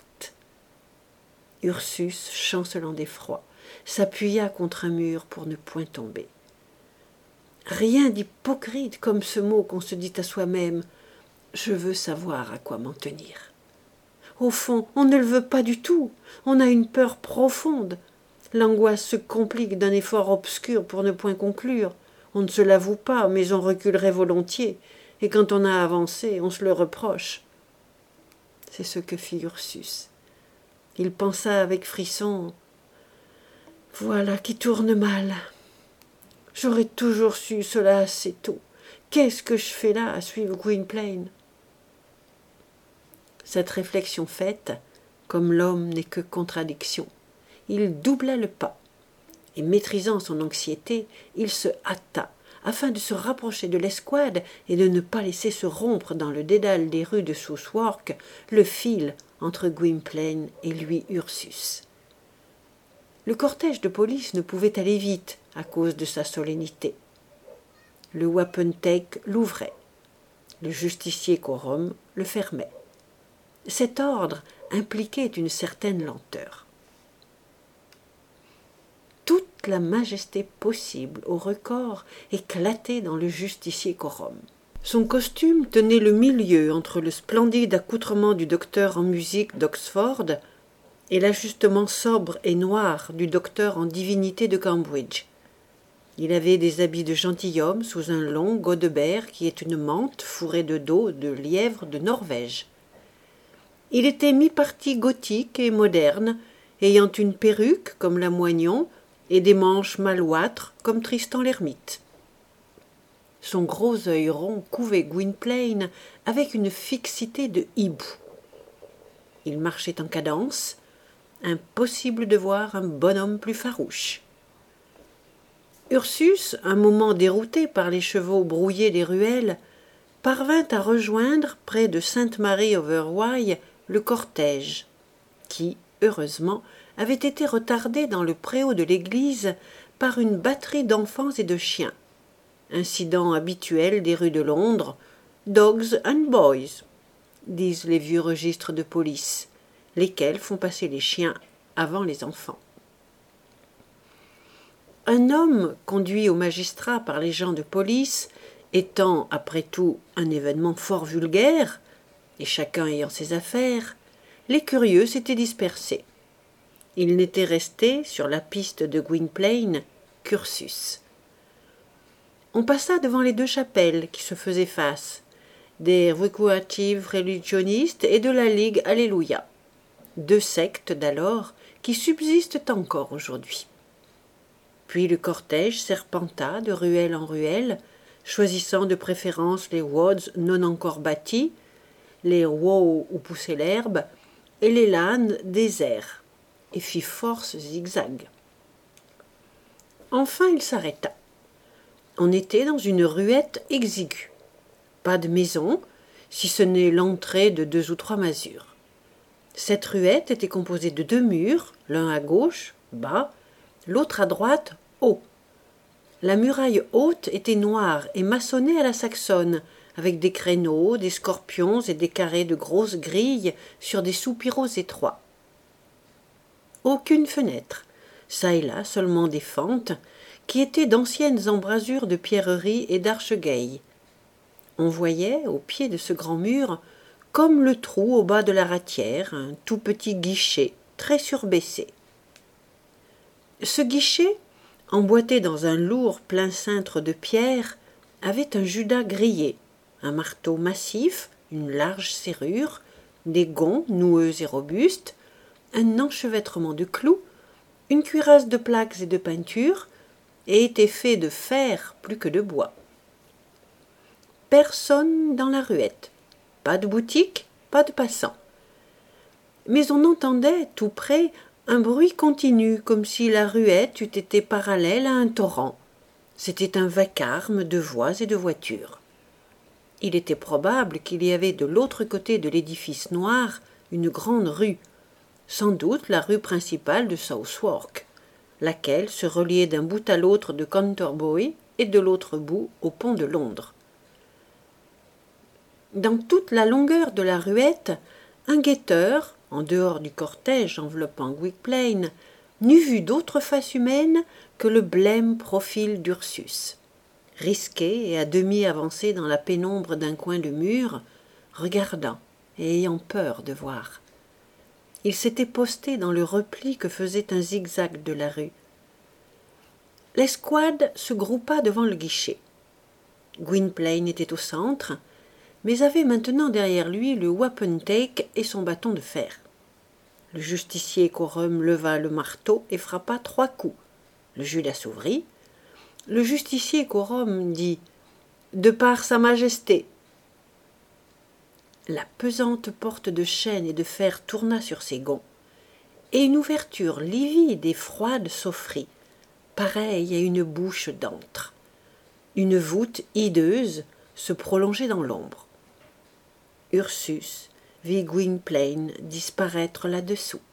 Ursus, chancelant d'effroi, s'appuya contre un mur pour ne point tomber. Rien d'hypocrite comme ce mot qu'on se dit à soi-même « Je veux savoir à quoi m'en tenir ». Au fond, on ne le veut pas du tout. On a une peur profonde. L'angoisse se complique d'un effort obscur pour ne point conclure. On ne se l'avoue pas, mais on reculerait volontiers, et quand on a avancé, on se le reproche. C'est ce que fit Ursus. Il pensa avec frisson « Voilà qui tourne mal. J'aurais toujours su cela assez tôt. Qu'est-ce que je fais là à suivre Gwynplaine ?» Cette réflexion faite, comme l'homme n'est que contradiction, il doubla le pas, et maîtrisant son anxiété, il se hâta, afin de se rapprocher de l'escouade et de ne pas laisser se rompre dans le dédale des rues de Southwark le fil entre Gwynplaine et lui Ursus. Le cortège de police ne pouvait aller vite à cause de sa solennité. Le wapentake l'ouvrait. Le justicier quorum le fermait. Cet ordre impliquait une certaine lenteur. Toute la majesté possible au record éclatait dans le justicier quorum. Son costume tenait le milieu entre le splendide accoutrement du docteur en musique d'Oxford et l'ajustement sobre et noir du docteur en divinité de Cambridge. Il avait des habits de gentilhomme sous un long godebert qui est une mante fourrée de dos de lièvre de Norvège. Il était mi-parti gothique et moderne, ayant une perruque comme Lamoignon et des manches malouâtres comme Tristan l'Hermite. Son gros œil rond couvait Gwynplaine avec une fixité de hibou. Il marchait en cadence, impossible de voir un bonhomme plus farouche. Ursus, un moment dérouté par les chevaux brouillés des ruelles, parvint à rejoindre, près de Sainte-Marie-over-Wye, le cortège, qui, heureusement, avait été retardé dans le préau de l'église par une batterie d'enfants et de chiens. Incident habituel des rues de Londres, « dogs and boys », disent les vieux registres de police, lesquels font passer les chiens avant les enfants. Un homme, conduit au magistrat par les gens de police, Étant, après tout, un événement fort vulgaire, et chacun ayant ses affaires, les curieux s'étaient dispersés. Il n'était resté, sur la piste de Gwynplaine, qu'Ursus. On passa devant les deux chapelles qui se faisaient face, des Recreative Religionistes et de la Ligue Alléluia, deux sectes d'alors qui subsistent encore aujourd'hui. Puis le cortège serpenta de ruelle en ruelle, choisissant de préférence les woods non encore bâtis, les waux où poussait l'herbe, et les lanes déserts, et fit force zigzag. Enfin il s'arrêta. On était dans une ruette exiguë. Pas de maison, si ce n'est l'entrée de 2 ou 3 masures. Cette ruette était composée de 2 murs, l'un à gauche, bas, l'autre à droite, haut. La muraille haute était noire et maçonnée à la saxonne, avec des créneaux, des scorpions et des carrés de grosses grilles sur des soupiraux étroits. Aucune fenêtre, çà et là seulement des fentes, qui étaient d'anciennes embrasures de pierreries et d'archegayes. On voyait, au pied de ce grand mur, comme le trou au bas de la ratière, un tout petit guichet, très surbaissé. Ce guichet, emboîté dans un lourd plein cintre de pierre, avait un judas grillé, un marteau massif, une large serrure, des gonds noueux et robustes, un enchevêtrement de clous, une cuirasse de plaques et de peintures, et était fait de fer plus que de bois. Personne dans la ruette, pas de boutique, pas de passants. Mais on entendait, tout près, un bruit continu, comme si la ruette eût été parallèle à un torrent. C'était un vacarme de voix et de voitures. Il était probable qu'il y avait de l'autre côté de l'édifice noir une grande rue, sans doute la rue principale de Southwark, laquelle se reliait d'un bout à l'autre de Canterbury et de l'autre bout au pont de Londres. Dans toute la longueur de la ruette, un guetteur, en dehors du cortège enveloppant Gwynplaine, n'eût vu d'autre face humaine que le blême profil d'Ursus. Risqué et à demi avancé dans la pénombre d'un coin de mur, regardant et ayant peur de voir. Il s'était posté dans le repli que faisait un zigzag de la rue. L'escouade se groupa devant le guichet. Gwynplaine était au centre, mais avait maintenant derrière lui le wapentake et son bâton de fer. Le justicier quorum leva le marteau et frappa 3 coups. Le judas s'ouvrit. Le justicier quorum dit « De par sa majesté ». La pesante porte de chêne et de fer tourna sur ses gonds, et une ouverture livide et froide s'offrit, pareille à une bouche d'antre. Une voûte hideuse se prolongeait dans l'ombre. Ursus vit Gwynplaine disparaître là-dessous.